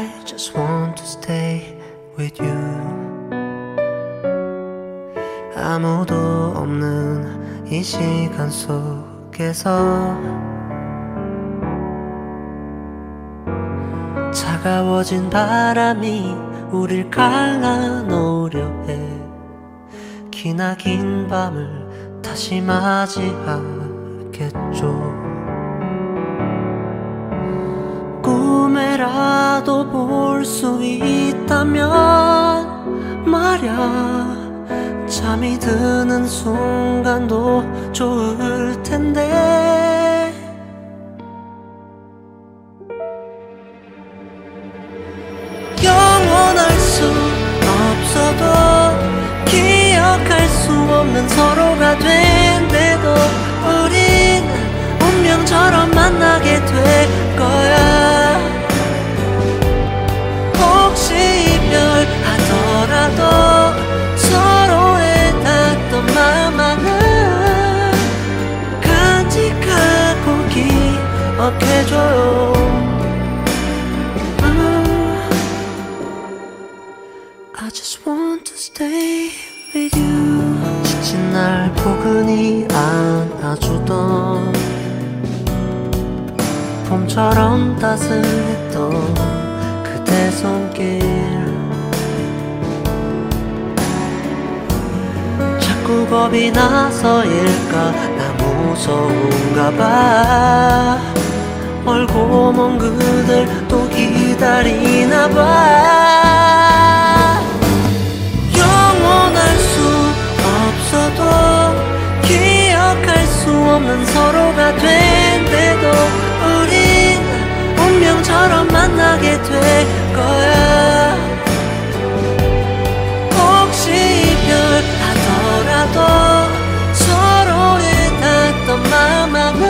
I just want to stay with you. 아무도 없는 이 시간 속에서 차가워진 바람이 우릴 갈라놓으려 해. 기나긴 밤을 다시 맞이하겠죠. 꿈에라도 볼 수 있다면 말야, 잠이 드는 순간도 좋을 텐데. 영원할 수 없어도 기억할 수 없는 서로가 된대도 우린 운명처럼 만나게 될 거야. 혹시 이별하더라도 서로의 닿던 마음만은 간직하고 기억해줘요. I just want to stay with you. 지친 날 포근히 안아주던 봄처럼 따스했던 그대 손길, 자꾸 겁이 나서일까 나 무서운가 봐. 멀고 먼 그댈 또 기다리나 봐. 영원할 수 없어도 기억할 수 없는 서로가 된대도 우린 운명처럼 만나게 될 거야. 혹시 이별하더라도 서로의 닿던 마음만은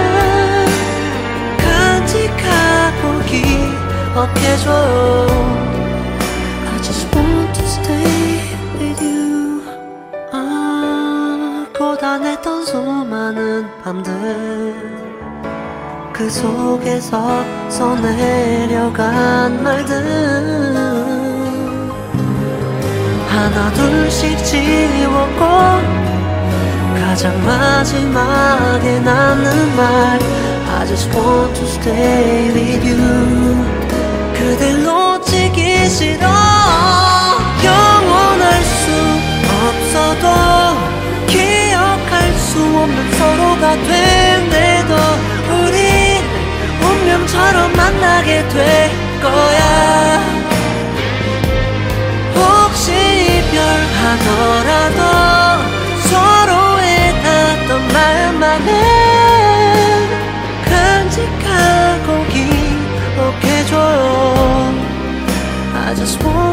간직하고 기억해줘요. I just want to stay with you. 고단했던 수많은 밤들, 그 속에서 써내려간 말들 하나 둘씩 지웠고 가장 마지막에 남는 말 I just want to stay with you. 그댈 놓치기 싫어. 영원할 수 없어도 기억할 수 없는 서로가 된대도 우린 운명처럼 만나게 될 거야. 혹시 이별하더라도 서로의 닿던 마음만은 간직하고 기억해줘요. I just want